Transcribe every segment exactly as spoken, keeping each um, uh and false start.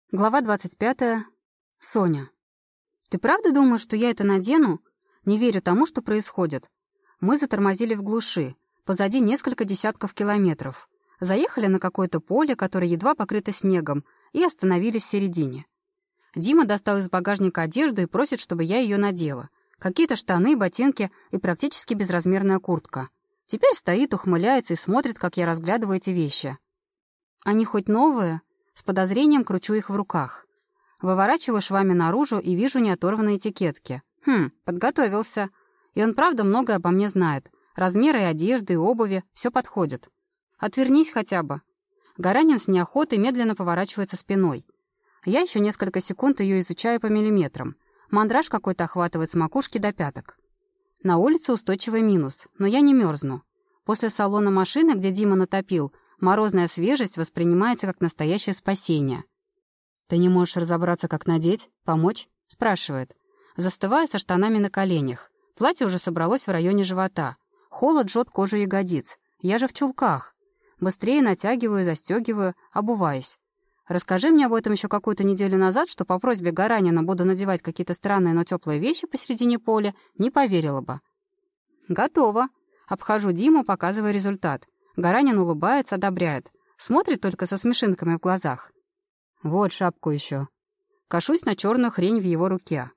Глава двадцать пятая. Соня. «Ты правда думаешь, что я это надену? Не верю тому, что происходит. Мы затормозили в глуши, позади несколько десятков километров. Заехали на какое-то поле, которое едва покрыто снегом, и остановились в середине. Дима достал из багажника одежду и просит, чтобы я ее надела. Какие-то штаны, ботинки и практически безразмерная куртка. Теперь стоит, ухмыляется и смотрит, как я разглядываю эти вещи. Они хоть новые?» С подозрением кручу их в руках. Выворачиваю швами наружу и вижу неоторванные этикетки. Хм, подготовился. И он правда многое обо мне знает. Размеры и одежды, и обуви, все подходит. Отвернись хотя бы. Гаранин с неохотой медленно поворачивается спиной. Я еще несколько секунд ее изучаю по миллиметрам. Мандраж какой-то охватывает с макушки до пяток. На улице устойчивый минус, но я не мерзну. После салона машины, где Дима натопил, морозная свежесть воспринимается как настоящее спасение. «Ты не можешь разобраться, как надеть? Помочь?» — спрашивает. Застываю со штанами на коленях. Платье уже собралось в районе живота. Холод жжет кожу ягодиц. Я же в чулках. Быстрее натягиваю, застегиваю, обуваюсь. Расскажи мне об этом еще какую-то неделю назад, что по просьбе Гаранина буду надевать какие-то странные, но теплые вещи посередине поля, не поверила бы. «Готово». Обхожу Диму, показывая результат. Гаранин улыбается, одобряет. Смотрит только со смешинками в глазах. «Вот шапку еще». Кашусь на черную хрень в его руке.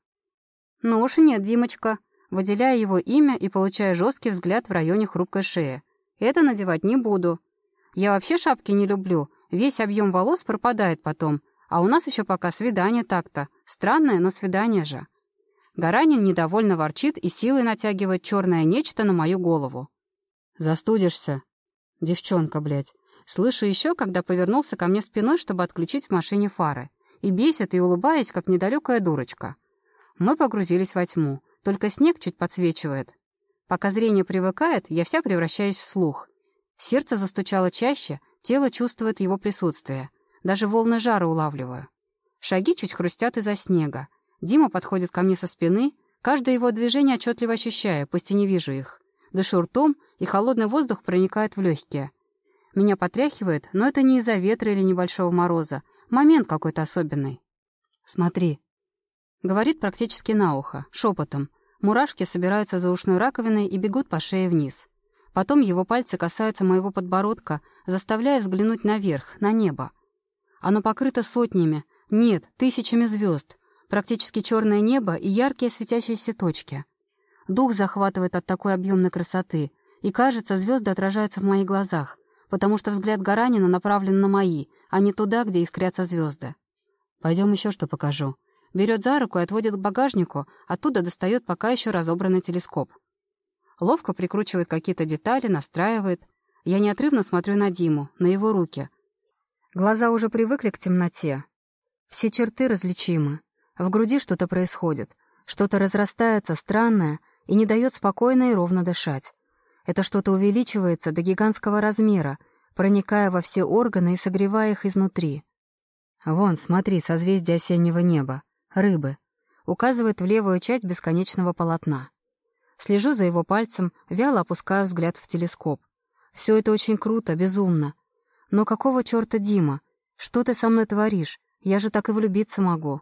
«Ну уж нет, Димочка». Выделяю его имя и получаю жесткий взгляд в районе хрупкой шеи. «Это надевать не буду. Я вообще шапки не люблю. Весь объем волос пропадает потом. А у нас еще пока свидание так-то. Странное, но свидание же». Гаранин недовольно ворчит и силой натягивает черное нечто на мою голову. «Застудишься. Девчонка, блядь». Слышу еще, когда повернулся ко мне спиной, чтобы отключить в машине фары. И бесит, и улыбаясь, как недалекая дурочка. Мы погрузились во тьму. Только снег чуть подсвечивает. Пока зрение привыкает, я вся превращаюсь в слух. Сердце застучало чаще, тело чувствует его присутствие. Даже волны жара улавливаю. Шаги чуть хрустят из-за снега. Дима подходит ко мне со спины. Каждое его движение отчетливо ощущаю, пусть и не вижу их. Дышу ртом, и холодный воздух проникает в легкие. Меня потряхивает, но это не из-за ветра или небольшого мороза. Момент какой-то особенный. «Смотри», — говорит практически на ухо, шепотом. Мурашки собираются за ушной раковиной и бегут по шее вниз. Потом его пальцы касаются моего подбородка, заставляя взглянуть наверх, на небо. Оно покрыто сотнями, нет, тысячами звезд. Практически черное небо и яркие светящиеся точки. Дух захватывает от такой объемной красоты, и, кажется, звезды отражаются в моих глазах, потому что взгляд Гаранина направлен на мои, а не туда, где искрятся звезды. «Пойдем еще что покажу». Берет за руку и отводит к багажнику, оттуда достает пока еще разобранный телескоп. Ловко прикручивает какие-то детали, настраивает. Я неотрывно смотрю на Диму, на его руки. Глаза уже привыкли к темноте. Все черты различимы. В груди что-то происходит. Что-то разрастается, странное, и не дает спокойно и ровно дышать. Это что-то увеличивается до гигантского размера, проникая во все органы и согревая их изнутри. «Вон, смотри, созвездие осеннего неба. Рыбы», — указывает в левую часть бесконечного полотна. Слежу за его пальцем, вяло опускаю взгляд в телескоп. Все это очень круто, безумно. Но какого черта, Дима? Что ты со мной творишь? Я же так и влюбиться могу.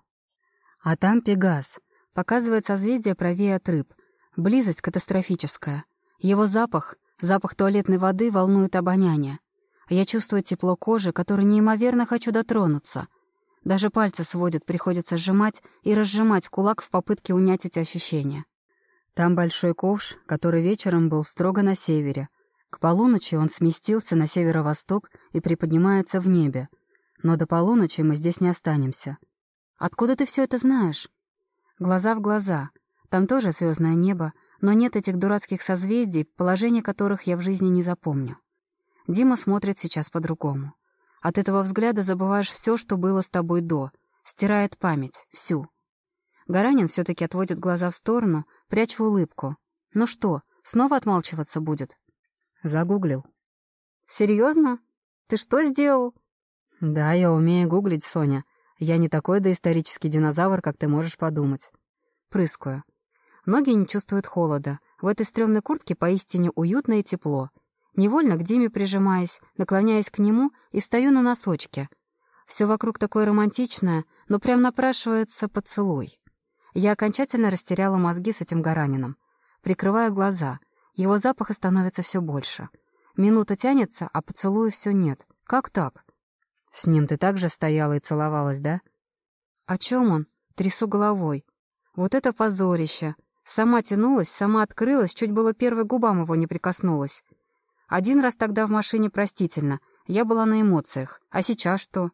А там Пегас. Показывает созвездие правее от рыб. Близость катастрофическая. Его запах, запах туалетной воды волнует обоняние. Я чувствую тепло кожи, которой неимоверно хочу дотронуться. Даже пальцы сводят, приходится сжимать и разжимать кулак в попытке унять эти ощущения. Там большой ковш, который вечером был строго на севере. К полуночи он сместился на северо-восток и приподнимается в небе. Но до полуночи мы здесь не останемся. Откуда ты все это знаешь? Глаза в глаза. Там тоже звездное небо, но нет этих дурацких созвездий, положение которых я в жизни не запомню. Дима смотрит сейчас по-другому. От этого взгляда забываешь все, что было с тобой до. Стирает память. Всю. Гаранин все-таки отводит глаза в сторону, пряча улыбку. Ну что, снова отмалчиваться будет? Загуглил. Серьезно? Ты что сделал? Да, я умею гуглить, Соня. Я не такой доисторический динозавр, как ты можешь подумать. Прыскаю. Ноги не чувствуют холода. В этой стрёмной куртке поистине уютно и тепло. Невольно к Диме прижимаюсь, наклоняясь к нему и встаю на носочки. Все вокруг такое романтичное, но прям напрашивается поцелуй. Я окончательно растеряла мозги с этим Гаранином. Прикрываю глаза. Его запаха становится все больше. Минута тянется, а поцелуя все нет. Как так? С ним ты также стояла и целовалась, да? О чем он? Трясу головой. Вот это позорище. Сама тянулась, сама открылась, чуть было первой губам его не прикоснулась. Один раз тогда в машине простительно. Я была на эмоциях. А сейчас что?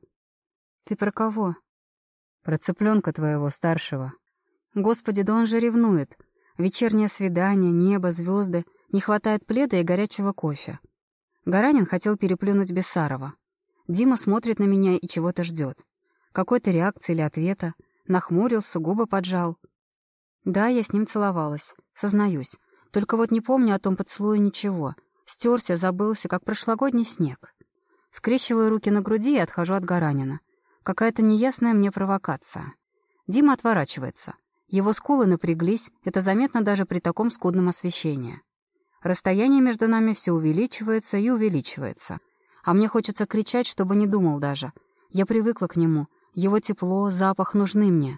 Ты про кого? Про цыпленка твоего, старшего. Господи, да он же ревнует. Вечернее свидание, небо, звезды. Не хватает пледа и горячего кофе. Гаранин хотел переплюнуть Бессарова. Дима смотрит на меня и чего-то ждет. Какой-то реакции или ответа. Нахмурился, губы поджал. Да, я с ним целовалась. Сознаюсь. Только вот не помню о том поцелуе ничего. Стерся, забылся, как прошлогодний снег. Скрещиваю руки на груди и отхожу от Гаранина. Какая-то неясная мне провокация. Дима отворачивается. Его скулы напряглись, это заметно даже при таком скудном освещении. Расстояние между нами все увеличивается и увеличивается. А мне хочется кричать, чтобы не думал даже. Я привыкла к нему. Его тепло, запах нужны мне.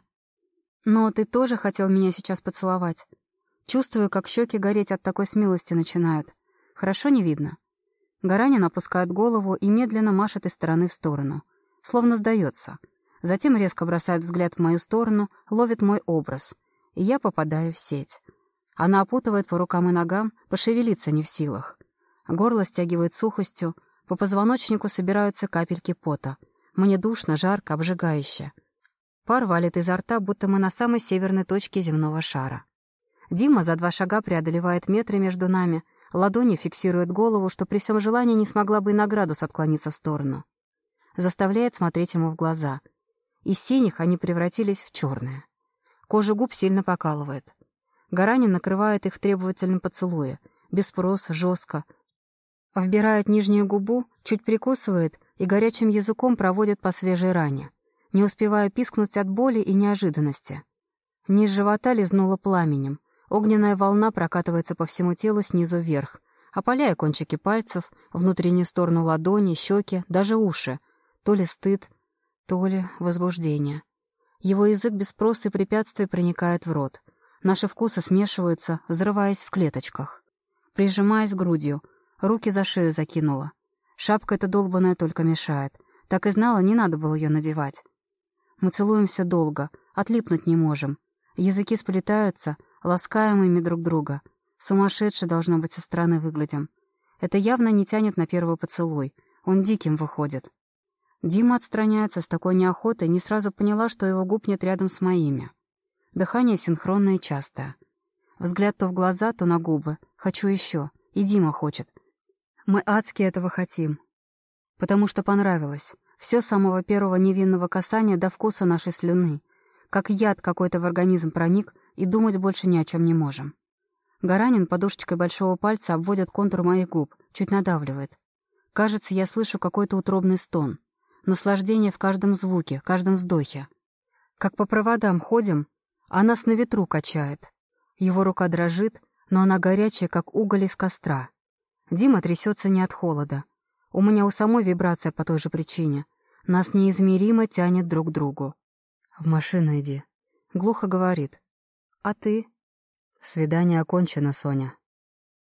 Но ты тоже хотел меня сейчас поцеловать. Чувствую, как щеки гореть от такой смелости начинают. Хорошо не видно. Гаранин опускает голову и медленно машет из стороны в сторону. Словно сдается. Затем резко бросает взгляд в мою сторону, ловит мой образ. И я попадаю в сеть. Она опутывает по рукам и ногам, пошевелиться не в силах. Горло стягивает сухостью, по позвоночнику собираются капельки пота. Мне душно, жарко, обжигающе. Пар валит изо рта, будто мы на самой северной точке земного шара. Дима за два шага преодолевает метры между нами, ладонью фиксирует голову, что при всем желании не смогла бы и на градус отклониться в сторону. Заставляет смотреть ему в глаза. Из синих они превратились в черные. Кожа губ сильно покалывает. Гаранин накрывает их в требовательном поцелуе, без спроса, жестко. Вбирает нижнюю губу, чуть прикусывает и горячим языком проводит по свежей ране, не успевая пискнуть от боли и неожиданности. Низ живота лизнуло пламенем. Огненная волна прокатывается по всему телу снизу вверх, опаляя кончики пальцев, внутреннюю сторону ладони, щеки, даже уши. То ли стыд, то ли возбуждение. Его язык без спроса и препятствий проникает в рот. Наши вкусы смешиваются, взрываясь в клеточках. Прижимаясь грудью, руки за шею закинула. Шапка эта долбаная только мешает. Так и знала, не надо было ее надевать. Мы целуемся долго, отлипнуть не можем. Языки сплетаются, ласкаем ими друг друга. Сумасшедше, должно быть, со стороны выглядим. Это явно не тянет на первый поцелуй. Он диким выходит. Дима отстраняется с такой неохотой, не сразу поняла, что его губ нет рядом с моими. Дыхание синхронное и частое. Взгляд то в глаза, то на губы. Хочу еще. И Дима хочет. Мы адски этого хотим. Потому что понравилось. Все с самого первого невинного касания до вкуса нашей слюны. Как яд какой-то в организм проник, и думать больше ни о чем не можем. Гаранин подушечкой большого пальца обводит контур моих губ, чуть надавливает. Кажется, я слышу какой-то утробный стон. Наслаждение в каждом звуке, каждом вздохе. Как по проводам ходим, а нас на ветру качает. Его рука дрожит, но она горячая, как уголь из костра. Дима трясется не от холода. У меня у самой вибрация по той же причине. Нас неизмеримо тянет друг к другу. «В машину иди», — глухо говорит. «А ты?» «Свидание окончено, Соня».